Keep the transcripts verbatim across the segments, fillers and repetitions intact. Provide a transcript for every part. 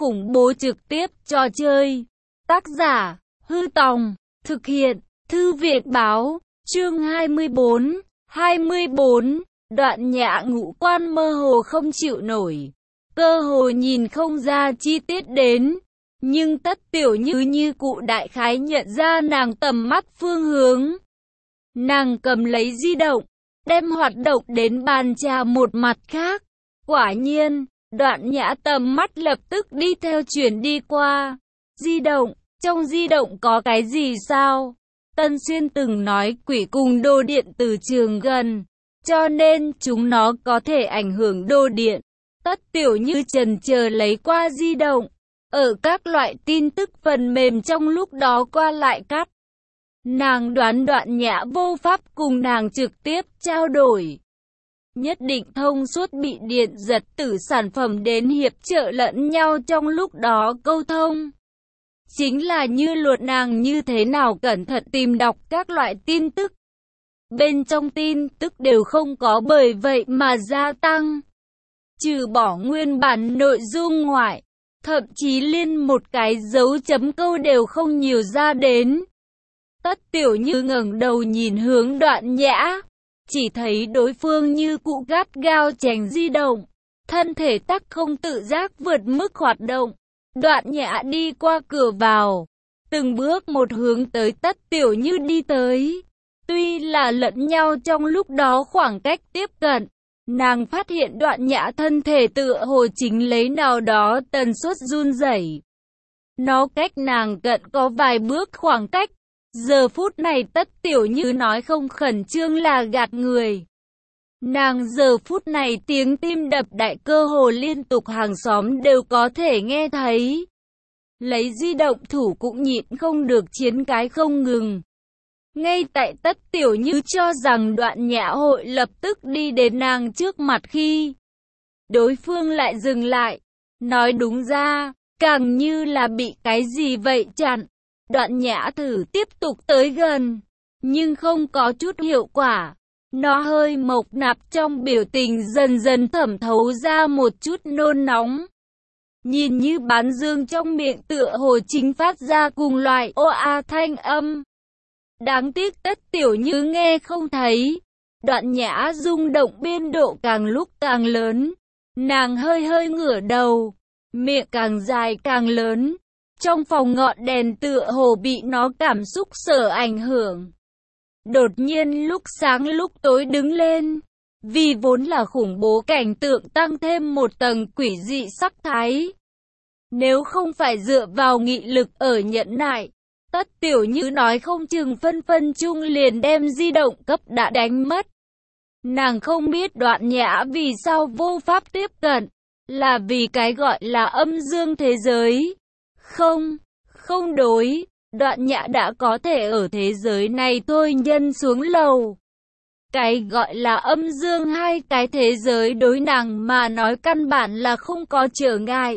khủng bố trực tiếp trò chơi. Tác giả, Hư Tòng, thực hiện, Thư viện Báo, chương hai mươi bốn, hai mươi bốn, Đoạn Nhã ngũ quan mơ hồ không chịu nổi, cơ hồ nhìn không ra chi tiết đến, nhưng Tất Tiểu Như như cụ đại khái nhận ra nàng tầm mắt phương hướng. Nàng cầm lấy di động, đem hoạt động đến bàn trà một mặt khác. Quả nhiên, Đoạn Nhã tầm mắt lập tức đi theo chuyển đi qua. Di động, trong di động có cái gì sao? Tân Xuyên từng nói quỷ cùng đồ điện từ trường gần, cho nên chúng nó có thể ảnh hưởng đồ điện. Tất Tiểu Như chần chờ lấy qua di động, ở các loại tin tức phần mềm trong lúc đó qua lại cắt. Nàng đoán Đoạn Nhã vô pháp cùng nàng trực tiếp trao đổi. Nhất định thông suốt bị điện giật từ sản phẩm đến hiệp trợ lẫn nhau trong lúc đó câu thông. Chính là như luật nàng như thế nào cẩn thận tìm đọc các loại tin tức. Bên trong tin tức đều không có bởi vậy mà gia tăng. Trừ bỏ nguyên bản nội dung ngoại, thậm chí liên một cái dấu chấm câu đều không nhiều ra đến. Tất Tiểu Như ngẩng đầu nhìn hướng Đoạn Nhã, chỉ thấy đối phương như cụ gắt gao tránh di động, thân thể tắc không tự giác vượt mức hoạt động. Đoạn Nhã đi qua cửa vào, từng bước một hướng tới Tất Tiểu Như đi tới. Tuy là lẫn nhau trong lúc đó khoảng cách tiếp cận, nàng phát hiện Đoạn Nhã thân thể tựa hồ chính lấy nào đó tần suất run rẩy. Nó cách nàng cận có vài bước khoảng cách. Giờ phút này Tất Tiểu Như nói không khẩn trương là gạt người. Nàng giờ phút này tiếng tim đập đại cơ hồ liên tục hàng xóm đều có thể nghe thấy. Lấy di động thủ cũng nhịn không được chiến cái không ngừng. Ngay tại Tất Tiểu Như cho rằng Đoạn Nhã hội lập tức đi đến nàng trước mặt khi đối phương lại dừng lại. Nói đúng ra, càng như là bị cái gì vậy chặn. Đoạn Nhã thử tiếp tục tới gần, nhưng không có chút hiệu quả. Nó hơi mộc nạp trong biểu tình dần dần thẩm thấu ra một chút nôn nóng. Nhìn như bán dương trong miệng tựa hồ chính phát ra cùng loại ô a thanh âm. Đáng tiếc Tất Tiểu Như nghe không thấy. Đoạn Nhã rung động biên độ càng lúc càng lớn. Nàng hơi hơi ngửa đầu, miệng càng dài càng lớn. Trong phòng ngọn đèn tựa hồ bị nó cảm xúc sở ảnh hưởng. Đột nhiên lúc sáng lúc tối đứng lên. Vì vốn là khủng bố cảnh tượng tăng thêm một tầng quỷ dị sắc thái. Nếu không phải dựa vào nghị lực ở nhẫn nại, Tất Tiểu Như nói không chừng phân phân chung liền đem di động cấp đã đánh mất. Nàng không biết Đoạn Nhã vì sao vô pháp tiếp cận, là vì cái gọi là âm dương thế giới. Không, không đối, Đoạn Nhã đã có thể ở thế giới này thôi nhân xuống lầu. Cái gọi là âm dương hai cái thế giới đối nàng mà nói căn bản là không có trở ngại.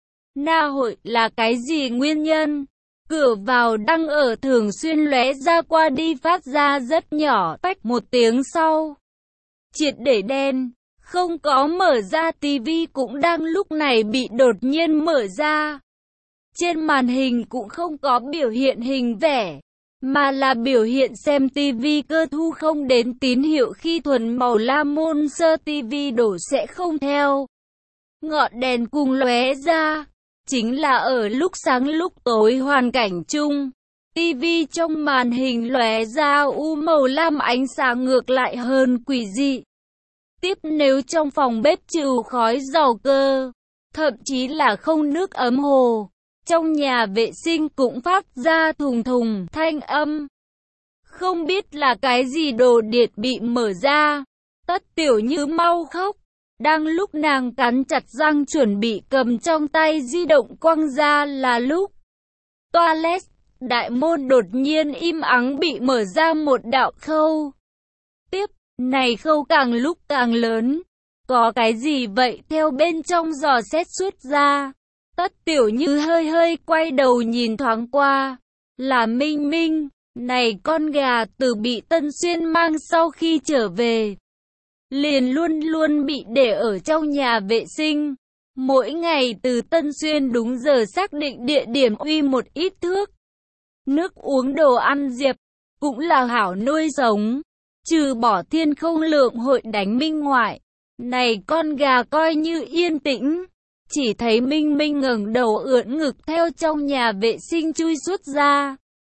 Na hội là cái gì nguyên nhân? Cửa vào đang ở thường xuyên lóe ra qua đi phát ra rất nhỏ tách một tiếng sau. Triệt để đen, không có mở ra tivi cũng đang lúc này bị đột nhiên mở ra. Trên màn hình cũng không có biểu hiện hình vẽ, mà là biểu hiện xem tivi cơ thu không đến tín hiệu khi thuần màu lam môn sơ tivi đổ sẽ không theo. Ngọn đèn cùng lóe ra, chính là ở lúc sáng lúc tối hoàn cảnh chung. Tivi trong màn hình lóe ra u màu lam ánh sáng ngược lại hơn quỷ dị. Tiếp nếu trong phòng bếp trừ khói dầu cơ, thậm chí là không nước ấm hồ. Trong nhà vệ sinh cũng phát ra thùng thùng thanh âm. Không biết là cái gì đồ điện bị mở ra. Tất Tiểu Như mau khóc. Đang lúc nàng cắn chặt răng chuẩn bị cầm trong tay di động quăng ra là lúc toilet, đại môn đột nhiên im ắng bị mở ra một đạo khâu. Tiếp, này khâu càng lúc càng lớn. Có cái gì vậy theo bên trong dò xét xuất ra. Tất Tiểu Như hơi hơi quay đầu nhìn thoáng qua, là Minh Minh, này con gà từ bị Tân Xuyên mang sau khi trở về. Liền luôn luôn bị để ở trong nhà vệ sinh, Mỗi ngày từ Tân Xuyên đúng giờ xác định địa điểm uy một ít thước. Nước uống đồ ăn Diệp cũng là hảo nuôi sống. Trừ bỏ Thiên Không Lượng hội đánh Minh ngoại, này con gà coi như yên tĩnh. Chỉ thấy Minh Minh ngẩng đầu ưỡn ngực theo trong nhà vệ sinh chui xuất ra.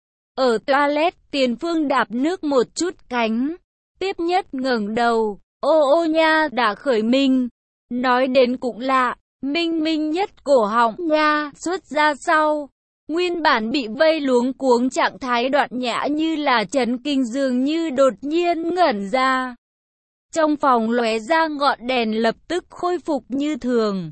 Ở toilet tiền phương đạp nước một chút cánh. Tiếp nhất ngẩng đầu, ô ô nha đã khởi mình. Nói đến cũng lạ, Minh Minh nhất cổ họng nha xuất ra sau. Nguyên bản bị vây luống cuống trạng thái Đoạn Nhã như là chấn kinh dường như đột nhiên ngẩn ra. Trong phòng lóe ra ngọn đèn lập tức khôi phục như thường.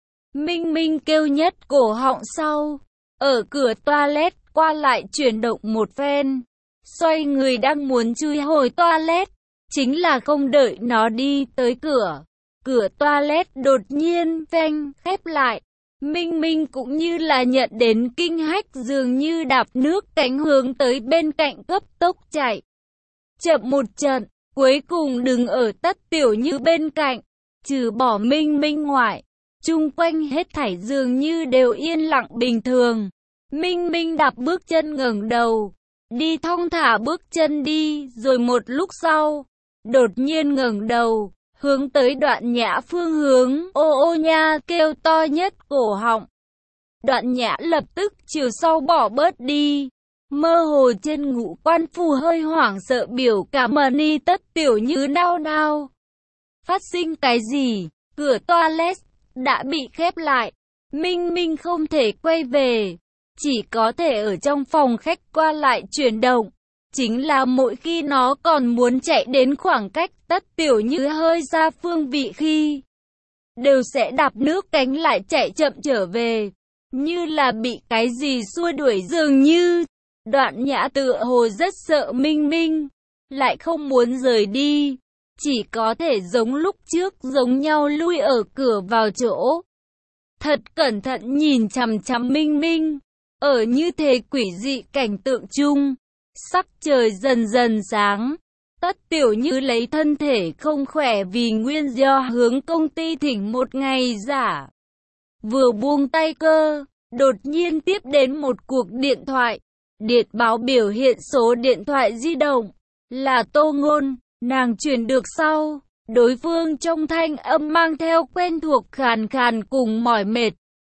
Minh Minh kêu nhất cổ họng sau. Ở cửa toilet qua lại chuyển động một phen. Xoay người đang muốn chui hồi toilet. Chính là không đợi nó đi tới cửa. Cửa toilet đột nhiên phanh khép lại. Minh Minh cũng như là nhận đến kinh hách dường như đạp nước cánh hướng tới bên cạnh cấp tốc chạy. Chậm một trận, cuối cùng đừng ở Tất Tiểu Như bên cạnh. Trừ bỏ Minh Minh ngoại, chung quanh hết thảy dường như đều yên lặng bình thường. Minh Minh đạp bước chân ngẩng đầu, đi thong thả bước chân đi, rồi một lúc sau, đột nhiên ngẩng đầu, hướng tới Đoạn Nhã phương hướng, ô ô nha kêu to nhất cổ họng. Đoạn Nhã lập tức chiều sau bỏ bớt đi, mơ hồ trên ngũ quan phù hơi hoảng sợ biểu cảm ni Tất Tiểu Như nao nao. Phát sinh cái gì? Cửa toilet đã bị khép lại, Minh Minh không thể quay về, chỉ có thể ở trong phòng khách qua lại chuyển động. Chính là mỗi khi nó còn muốn chạy đến khoảng cách Tất Tiểu Như hơi ra phương vị khi, đều sẽ đạp nước cánh lại chạy chậm trở về, như là bị cái gì xua đuổi dường như. Đoạn Nhã tựa hồ rất sợ Minh Minh, lại không muốn rời đi, chỉ có thể giống lúc trước giống nhau lui ở cửa vào chỗ. Thật cẩn thận nhìn chằm chằm Minh Minh, ở như thế quỷ dị cảnh tượng chung. Sắc trời dần dần sáng, Tất Tiểu Như lấy thân thể không khỏe vì nguyên do hướng công ty thỉnh một ngày giả. Vừa buông tay cơ, đột nhiên tiếp đến một cuộc điện thoại. Điện báo biểu hiện số điện thoại di động, là Tô Ngôn, nàng chuyển được sau. Đối phương trong thanh âm mang theo quen thuộc khàn khàn cùng mỏi mệt.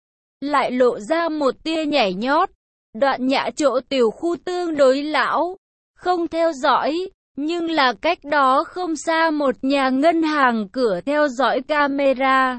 Lại lộ ra một tia nhảy nhót. Đoạn Nhã chỗ tiểu khu tương đối lão, không theo dõi, nhưng là cách đó không xa một nhà ngân hàng cửa theo dõi camera.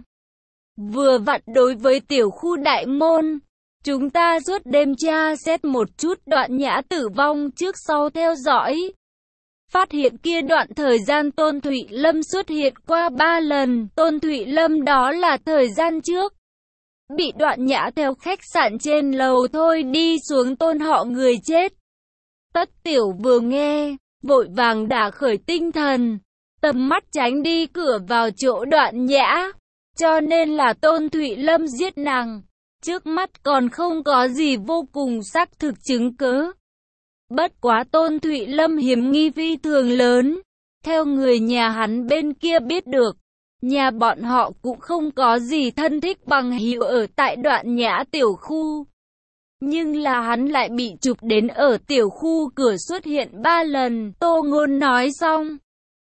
Vừa vặn đối với tiểu khu đại môn, chúng ta suốt đêm tra xét một chút Đoạn Nhã tử vong trước sau theo dõi. Phát hiện kia đoạn thời gian Tôn Thụy Lâm xuất hiện qua ba lần, Tôn Thụy Lâm đó là thời gian trước. Bị Đoạn Nhã theo khách sạn trên lầu thôi đi xuống Tôn họ người chết. Tất Tiểu vừa nghe, vội vàng đả khởi tinh thần, tầm mắt tránh đi cửa vào chỗ Đoạn Nhã. Cho nên là Tôn Thụy Lâm giết nàng, trước mắt còn không có gì vô cùng xác thực chứng cứ. Bất quá Tôn Thụy Lâm hiểm nghi phi thường lớn, theo người nhà hắn bên kia biết được. Nhà bọn họ cũng không có gì thân thích bằng hữu ở tại Đoạn Nhã tiểu khu. Nhưng là hắn lại bị chụp đến ở tiểu khu cửa xuất hiện ba lần. Tô Ngôn nói xong,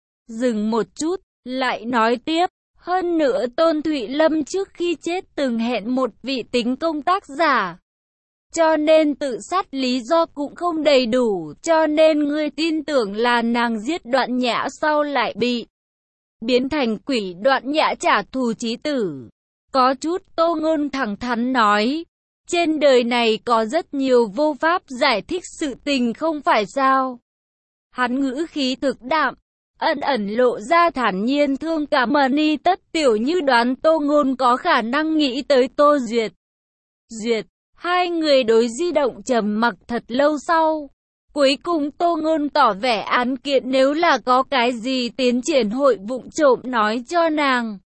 dừng một chút, lại nói tiếp. Hơn nữa Tôn Thụy Lâm trước khi chết từng hẹn một vị tính công tác giả. Cho nên tự sát lý do cũng không đầy đủ, cho nên ngươi tin tưởng là nàng giết Đoạn Nhã sau lại bị biến thành quỷ. Đoạn Nhã trả thù chí tử. Có chút Tô Ngôn thẳng thắn nói, trên đời này có rất nhiều vô pháp giải thích sự tình không phải sao. Hắn ngữ khí thực đạm, ẩn ẩn lộ ra thản nhiên thương cảm. Ni Tất Tiểu Như đoán Tô Ngôn có khả năng nghĩ tới Tô Duyệt. Duyệt, hai người đối di động trầm mặc thật lâu sau. Cuối cùng Tô Ngôn tỏ vẻ án kiện nếu là có cái gì tiến triển hội vụng trộm nói cho nàng.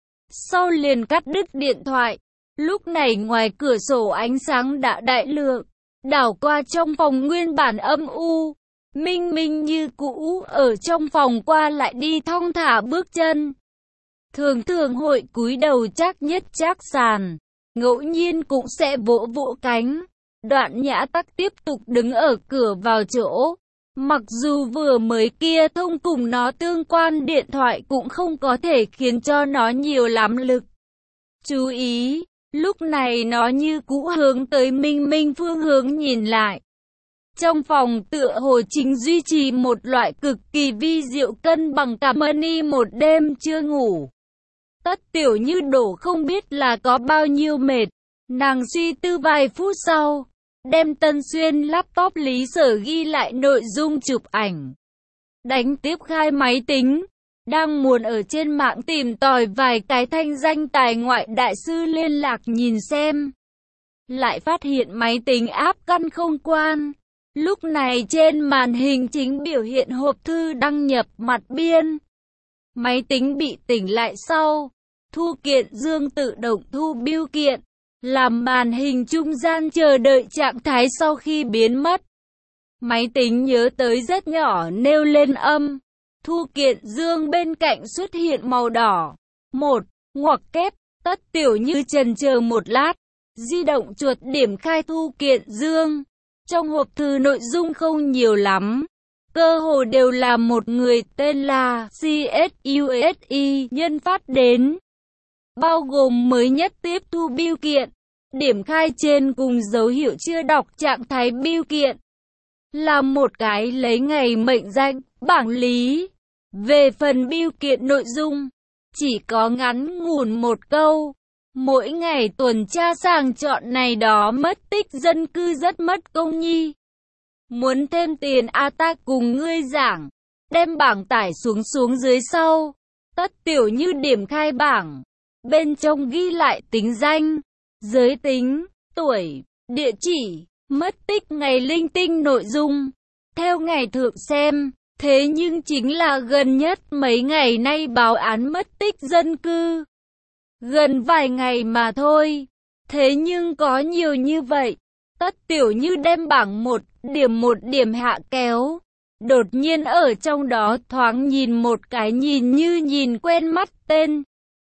Sau liền cắt đứt điện thoại. Lúc này ngoài cửa sổ ánh sáng đã đại lượng, đảo qua trong phòng nguyên bản âm u. Minh Minh như cũ ở trong phòng qua lại đi thong thả bước chân. thường thường hội cúi đầu chắc nhất chắc sàn, ngẫu nhiên cũng sẽ vỗ vỗ cánh. Đoạn Nhã Tắc tiếp tục đứng ở cửa vào chỗ. Mặc dù vừa mới kia thông cùng nó tương quan điện thoại cũng không có thể khiến cho nó nhiều lắm lực chú ý. Lúc này nó như cũ hướng tới Minh Minh phương hướng nhìn lại. Trong phòng tựa hồ chính duy trì một loại cực kỳ vi diệu cân bằng cả Mani một đêm chưa ngủ. Tất Tiểu Như đổ không biết là có bao nhiêu mệt. Nàng suy tư vài phút sau, đem Tân Xuyên laptop Lý Sở ghi lại nội dung chụp ảnh. Đánh tiếp khai máy tính, đang muốn ở trên mạng tìm tòi vài cái thanh danh tài ngoại đại sư liên lạc nhìn xem. Lại phát hiện máy tính áp căn không quan. Lúc này trên màn hình chính biểu hiện hộp thư đăng nhập mặt biên. Máy tính bị tỉnh lại sau, Thu Kiện Dương tự động thu bưu kiện, làm màn hình trung gian chờ đợi trạng thái sau khi biến mất. Máy tính nhớ tới rất nhỏ nêu lên âm. Thu Kiện Dương bên cạnh xuất hiện màu đỏ. Một, ngoặc kép, Tất Tiểu Như chần chờ một lát. Di động chuột điểm khai Thu Kiện Dương. Trong hộp thư nội dung không nhiều lắm. Cơ hồ đều là một người tên là xê ét u ét i nhân phát đến. Bao gồm mới nhất tiếp thu bưu kiện. Điểm khai trên cùng dấu hiệu chưa đọc trạng thái bưu kiện. Là một cái lấy ngày mệnh danh, bảng lý. Về phần bưu kiện nội dung, chỉ có ngắn ngủn một câu. Mỗi ngày tuần tra sàng chọn này đó mất tích dân cư rất mất công nhi. Muốn thêm tiền a ta cùng ngươi giảng. Đem bảng tải xuống xuống dưới sau. Tất Tiểu Như điểm khai bảng. Bên trong ghi lại tính danh, giới tính, tuổi, địa chỉ, mất tích ngày linh tinh nội dung. Theo ngày thượng xem, thế nhưng chính là gần nhất mấy ngày nay báo án mất tích dân cư. Gần vài ngày mà thôi. Thế nhưng có nhiều như vậy. Tất Tiểu Như đem bảng một điểm một điểm hạ kéo. Đột nhiên ở trong đó thoáng nhìn một cái nhìn như nhìn quen mắt tên.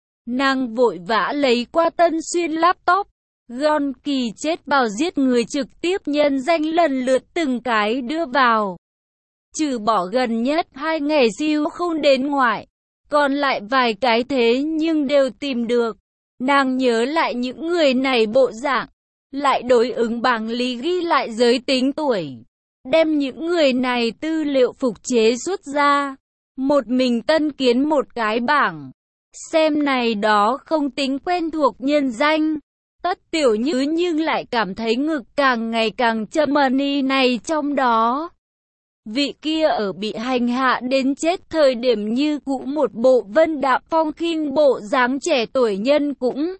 Nàng vội vã lấy qua Tân Xuyên laptop. Gon kỳ chết bào giết người trực tiếp nhân danh lần lượt từng cái đưa vào. Trừ bỏ gần nhất hai ngày siêu không đến ngoại. Còn lại vài cái thế nhưng đều tìm được. Nàng nhớ lại những người này bộ dạng. Lại đối ứng bảng lý ghi lại giới tính tuổi. Đem những người này tư liệu phục chế xuất ra. Một mình Tân kiến một cái bảng. Xem này đó không tính quen thuộc nhân danh. Tất Tiểu Như nhưng lại cảm thấy ngực càng ngày càng châm Mani này trong đó. Vị kia ở bị hành hạ đến chết thời điểm như cũ một bộ vân đạm phong khinh bộ dáng trẻ tuổi nhân cũng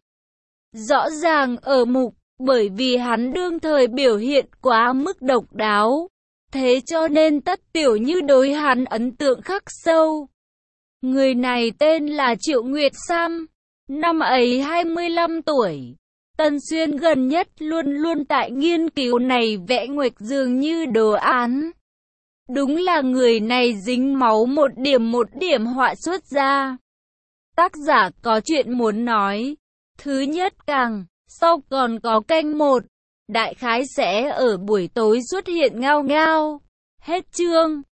rõ ràng ở mục, bởi vì hắn đương thời biểu hiện quá mức độc đáo. Thế cho nên Tất Tiểu Như đối hắn ấn tượng khắc sâu. Người này tên là Triệu Nguyệt Sam, năm ấy hai mươi lăm tuổi. Tân Xuyên gần nhất luôn luôn tại nghiên cứu này vẽ nguệch dường như đồ án. Đúng là người này dính máu một điểm một điểm họa xuất ra. Tác giả có chuyện muốn nói. Thứ nhất càng, sau còn có canh một. Đại khái sẽ ở buổi tối xuất hiện ngao ngao. Hết chương.